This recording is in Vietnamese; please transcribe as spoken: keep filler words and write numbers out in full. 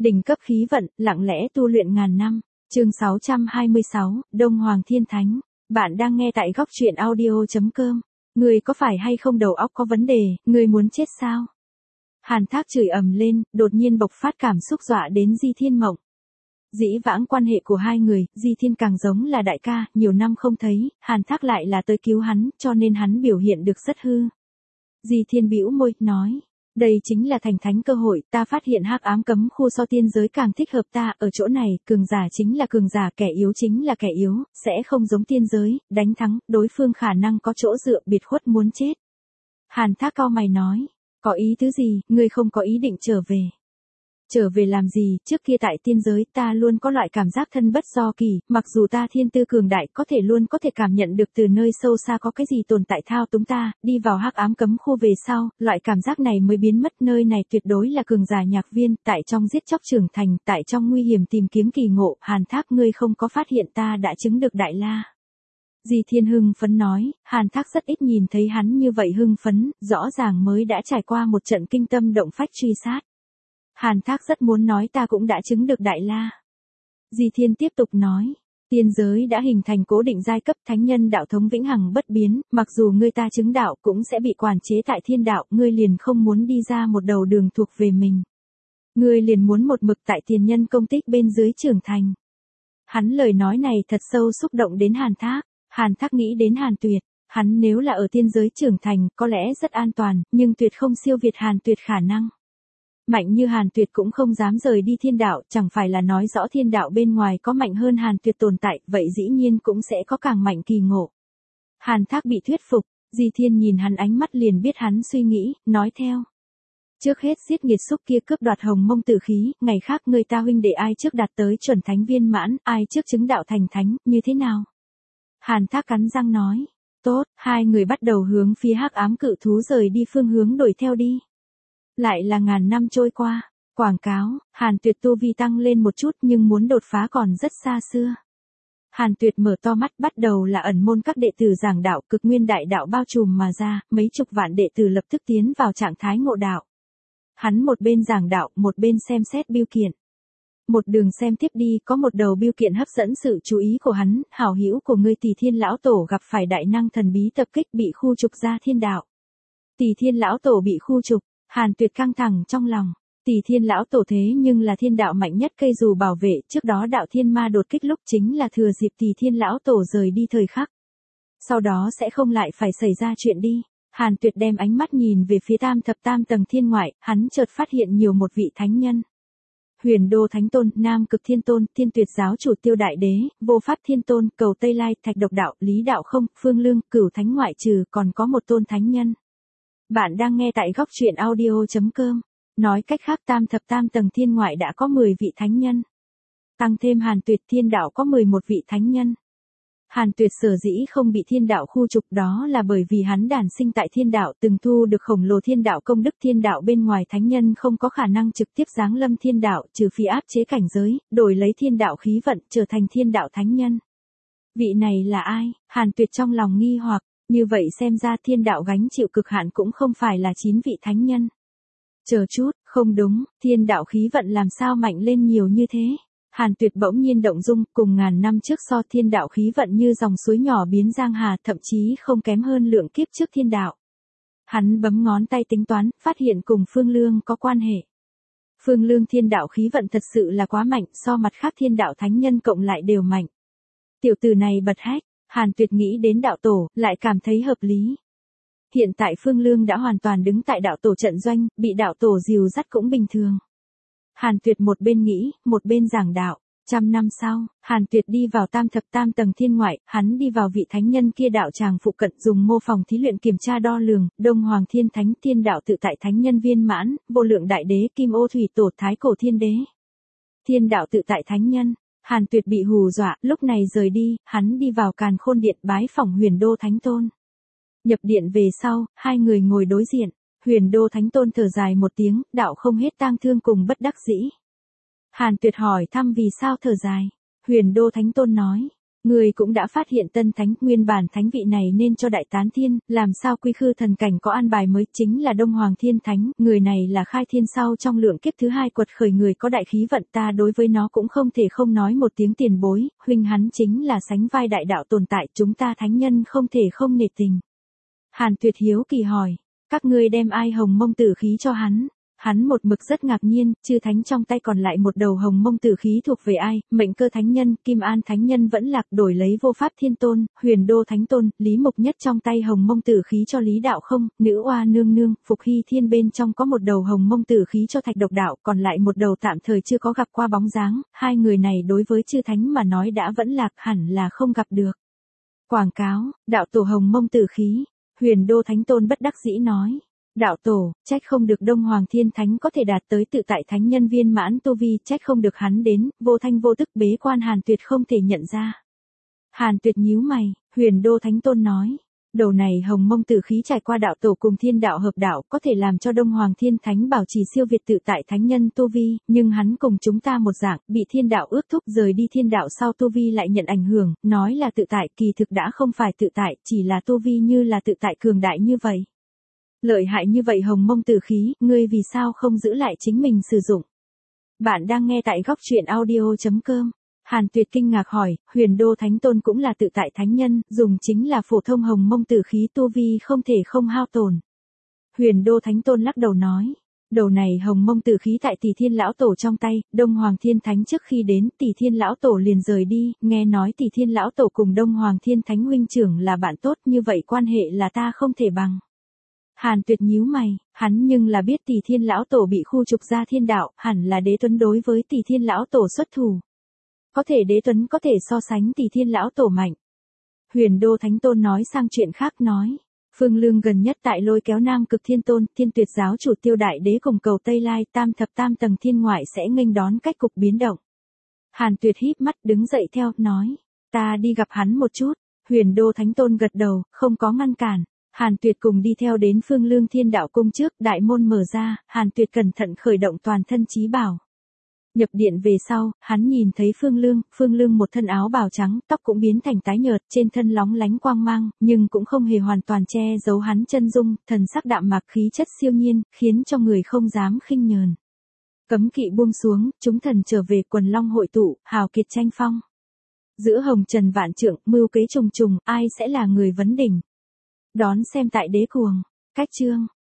Đỉnh cấp khí vận, lặng lẽ tu luyện ngàn năm. Chương sáu trăm hai mươi sáu, Đông Hoàng Thiên Thánh. Bạn đang nghe tại góc truyện audio chấm com. Người có phải hay không đầu óc có vấn đề, người muốn chết sao? Hàn Thác chửi ầm lên, đột nhiên bộc phát cảm xúc dọa đến Di Thiên Mộng. Dĩ vãng quan hệ của hai người, Di Thiên càng giống là đại ca, nhiều năm không thấy, Hàn Thác lại là tới cứu hắn, cho nên hắn biểu hiện được rất hư. Di Thiên bĩu môi, nói. Đây chính là thành thánh cơ hội, ta phát hiện hắc ám cấm khu so tiên giới càng thích hợp ta, ở chỗ này, cường giả chính là cường giả, kẻ yếu chính là kẻ yếu, sẽ không giống tiên giới, đánh thắng, đối phương khả năng có chỗ dựa biệt khuất muốn chết. Hàn Thác cau mày nói, có ý tứ gì, ngươi không có ý định trở về. Trở về làm gì, trước kia tại tiên giới ta luôn có loại cảm giác thân bất do kỳ, mặc dù ta thiên tư cường đại có thể luôn có thể cảm nhận được từ nơi sâu xa có cái gì tồn tại thao túng ta, đi vào hắc ám cấm khu về sau, loại cảm giác này mới biến mất, nơi này tuyệt đối là cường giả nhạc viên, tại trong giết chóc trưởng thành, tại trong nguy hiểm tìm kiếm kỳ ngộ, Hàn Thác ngươi không có phát hiện ta đã chứng được đại la. Di Thiên hưng phấn nói, Hàn Thác rất ít nhìn thấy hắn như vậy hưng phấn, rõ ràng mới đã trải qua một trận kinh tâm động phách truy sát. Hàn Thác rất muốn nói ta cũng đã chứng được đại la. Di Thiên tiếp tục nói, tiên giới đã hình thành cố định giai cấp, thánh nhân đạo thống vĩnh hằng bất biến, mặc dù ngươi ta chứng đạo cũng sẽ bị quản chế tại thiên đạo, ngươi liền không muốn đi ra một đầu đường thuộc về mình. Ngươi liền muốn một mực tại tiền nhân công tích bên dưới trưởng thành. Hắn lời nói này thật sâu xúc động đến Hàn Thác. Hàn Thác nghĩ đến Hàn Tuyệt, hắn nếu là ở tiên giới trưởng thành có lẽ rất an toàn, nhưng tuyệt không siêu việt Hàn Tuyệt khả năng. Mạnh như Hàn Tuyệt cũng không dám rời đi thiên đạo, chẳng phải là nói rõ thiên đạo bên ngoài có mạnh hơn Hàn Tuyệt tồn tại, vậy dĩ nhiên cũng sẽ có càng mạnh kỳ ngộ. Hàn Thác bị thuyết phục, Di Thiên nhìn hắn ánh mắt liền biết hắn suy nghĩ, nói theo. Trước hết giết nghiệt xúc kia cướp đoạt hồng mông tử khí, ngày khác người ta huynh đệ ai trước đạt tới chuẩn thánh viên mãn, ai trước chứng đạo thành thánh, như thế nào? Hàn Thác cắn răng nói, tốt, hai người bắt đầu hướng phía hắc ám cự thú rời đi phương hướng đuổi theo đi. Lại là ngàn năm trôi qua, quảng cáo, Hàn Tuyệt tu vi tăng lên một chút nhưng muốn đột phá còn rất xa xưa. Hàn Tuyệt mở to mắt, bắt đầu là ẩn môn các đệ tử giảng đạo, cực nguyên đại đạo bao trùm mà ra, mấy chục vạn đệ tử lập tức tiến vào trạng thái ngộ đạo. Hắn một bên giảng đạo, một bên xem xét bưu kiện. Một đường xem tiếp đi, có một đầu bưu kiện hấp dẫn sự chú ý của hắn, hảo hữu của ngươi Tỷ Thiên lão tổ gặp phải đại năng thần bí tập kích bị khu trục ra thiên đạo. Tỷ Thiên lão tổ bị khu trục, Hàn Tuyệt căng thẳng trong lòng. Tỷ Thiên lão tổ thế nhưng là thiên đạo mạnh nhất cây dù bảo vệ, trước đó đạo thiên ma đột kích lúc chính là thừa dịp Tỷ Thiên lão tổ rời đi thời khắc. Sau đó sẽ không lại phải xảy ra chuyện đi. Hàn Tuyệt đem ánh mắt nhìn về phía tam thập tam tầng thiên ngoại, hắn chợt phát hiện nhiều một vị thánh nhân. Huyền Đô Thánh Tôn, Nam Cực Thiên Tôn, Thiên Tuyệt Giáo Chủ Tiêu Đại Đế, Vô Pháp Thiên Tôn, Cầu Tây Lai, Thạch Độc Đạo, Lý Đạo Không, Phương Lương, Cửu Thánh ngoại trừ còn có một tôn thánh nhân. Bạn đang nghe tại góc truyện audio chấm com. Nói cách khác tam thập tam tầng thiên ngoại đã có mười vị thánh nhân. Tăng thêm Hàn Tuyệt thiên đạo có mười một vị thánh nhân. Hàn Tuyệt sở dĩ không bị thiên đạo khu trục đó là bởi vì hắn đản sinh tại thiên đạo từng thu được khổng lồ thiên đạo công đức, thiên đạo bên ngoài thánh nhân không có khả năng trực tiếp giáng lâm thiên đạo trừ phi áp chế cảnh giới, đổi lấy thiên đạo khí vận trở thành thiên đạo thánh nhân. Vị này là ai? Hàn Tuyệt trong lòng nghi hoặc, như vậy xem ra thiên đạo gánh chịu cực hạn cũng không phải là chín vị thánh nhân. Chờ chút, không đúng, thiên đạo khí vận làm sao mạnh lên nhiều như thế? Hàn Tuyệt bỗng nhiên động dung, cùng ngàn năm trước so thiên đạo khí vận như dòng suối nhỏ biến giang hà, thậm chí không kém hơn lượng kiếp trước thiên đạo. Hắn bấm ngón tay tính toán, phát hiện cùng Phương Lương có quan hệ. Phương Lương thiên đạo khí vận thật sự là quá mạnh, so mặt khác thiên đạo thánh nhân cộng lại đều mạnh. Tiểu tử này bật hách, Hàn Tuyệt nghĩ đến đạo tổ, lại cảm thấy hợp lý. Hiện tại Phương Lương đã hoàn toàn đứng tại đạo tổ trận doanh, bị đạo tổ dìu dắt cũng bình thường. Hàn Tuyệt một bên nghĩ, một bên giảng đạo. Trăm năm sau, Hàn Tuyệt đi vào tam thập tam tầng thiên ngoại, hắn đi vào vị thánh nhân kia đạo tràng phụ cận dùng mô phòng thí luyện kiểm tra đo lường, Đông Hoàng Thiên Thánh, Thiên đạo tự tại thánh nhân viên mãn, Vô Lượng Đại Đế, Kim Ô Thủy Tổ, Thái Cổ Thiên Đế. Thiên đạo tự tại thánh nhân, Hàn Tuyệt bị hù dọa, lúc này rời đi, hắn đi vào Càn Khôn Điện bái phỏng Huyền Đô Thánh Tôn. Nhập điện về sau, hai người ngồi đối diện. Huyền Đô Thánh Tôn thở dài một tiếng, đạo không hết tang thương cùng bất đắc dĩ. Hàn Tuyệt hỏi thăm vì sao thở dài. Huyền Đô Thánh Tôn nói, Người cũng đã phát hiện tân thánh, nguyên bản thánh vị này nên cho đại tán thiên, làm sao quy khư thần cảnh có an bài mới, chính là Đông Hoàng Thiên Thánh, người này là khai thiên sau trong lượng kiếp thứ hai quật khởi người có đại khí vận, ta đối với nó cũng không thể không nói một tiếng tiền bối, huynh hắn chính là sánh vai đại đạo tồn tại, chúng ta thánh nhân không thể không nể tình. Hàn Tuyệt hiếu kỳ hỏi, các ngươi đem ai hồng mông tử khí cho hắn? Hắn một mực rất ngạc nhiên, chư thánh trong tay còn lại một đầu hồng mông tử khí thuộc về ai, mệnh cơ thánh nhân, Kim An thánh nhân vẫn lạc đổi lấy vô pháp thiên tôn, huyền đô thánh tôn, Lý Mục Nhất trong tay hồng mông tử khí cho Lý Đạo Không, nữ oa nương nương, Phục Hy Thiên bên trong có một đầu hồng mông tử khí cho Thạch Độc Đạo, còn lại một đầu tạm thời chưa có gặp qua bóng dáng, hai người này đối với chư thánh mà nói đã vẫn lạc hẳn là không gặp được. Quảng cáo, đạo tổ hồng mông tử khí, huyền đô thánh tôn bất đắc dĩ nói. Đạo tổ, trách không được Đông Hoàng Thiên Thánh có thể đạt tới tự tại thánh nhân viên mãn tu vi, trách không được hắn đến, vô thanh vô tức bế quan Hàn Tuyệt không thể nhận ra. Hàn Tuyệt nhíu mày, huyền đô thánh tôn nói, đầu này hồng mông tử khí trải qua đạo tổ cùng thiên đạo hợp đạo có thể làm cho Đông Hoàng Thiên Thánh bảo trì siêu việt tự tại thánh nhân tu vi, nhưng hắn cùng chúng ta một dạng, bị thiên đạo ước thúc rời đi thiên đạo sau tu vi lại nhận ảnh hưởng, nói là tự tại kỳ thực đã không phải tự tại, chỉ là tu vi như là tự tại cường đại như vậy. Lợi hại như vậy hồng mông tử khí, ngươi vì sao không giữ lại chính mình sử dụng? Bạn đang nghe tại góc truyện audio chấm com. Hàn Tuyệt kinh ngạc hỏi, huyền đô thánh tôn cũng là tự tại thánh nhân, dùng chính là phổ thông hồng mông tử khí tu vi không thể không hao tổn. Huyền đô thánh tôn lắc đầu nói, đầu này hồng mông tử khí tại Tỷ Thiên lão tổ trong tay, Đông Hoàng Thiên Thánh trước khi đến, Tỷ Thiên lão tổ liền rời đi, nghe nói Tỷ Thiên lão tổ cùng Đông Hoàng Thiên Thánh huynh trưởng là bạn tốt, như vậy quan hệ là ta không thể bằng. Hàn Tuyệt nhíu mày, hắn nhưng là biết Tỷ Thiên lão tổ bị khu trục ra thiên đạo, hẳn là Đế Tuấn đối với Tỷ Thiên lão tổ xuất thủ. Có thể Đế Tuấn có thể so sánh Tỷ Thiên lão tổ mạnh. Huyền đô thánh tôn nói sang chuyện khác nói, Phương Lương gần nhất tại lôi kéo Nam Cực Thiên Tôn, Thiên Tuyệt giáo chủ Tiêu Đại Đế cùng cầu Tây Lai, tam thập tam tầng thiên ngoại sẽ nghênh đón cách cục biến động. Hàn Tuyệt híp mắt đứng dậy theo, nói, ta đi gặp hắn một chút. Huyền đô thánh tôn gật đầu, không có ngăn cản. Hàn Tuyệt cùng đi theo đến Phương Lương Thiên Đạo cung trước, đại môn mở ra, Hàn Tuyệt cẩn thận khởi động toàn thân chí bảo. Nhập điện về sau, hắn nhìn thấy Phương Lương, Phương Lương một thân áo bào trắng, tóc cũng biến thành tái nhợt, trên thân lóng lánh quang mang, nhưng cũng không hề hoàn toàn che giấu hắn chân dung, thần sắc đạm mạc khí chất siêu nhiên, khiến cho người không dám khinh nhờn. Cấm kỵ buông xuống, chúng thần trở về, quần long hội tụ, hào kiệt tranh phong. Giữa hồng trần vạn trượng, mưu kế trùng trùng, ai sẽ là người vấn đỉnh? Đón xem tại Đế Cuồng. Cách chương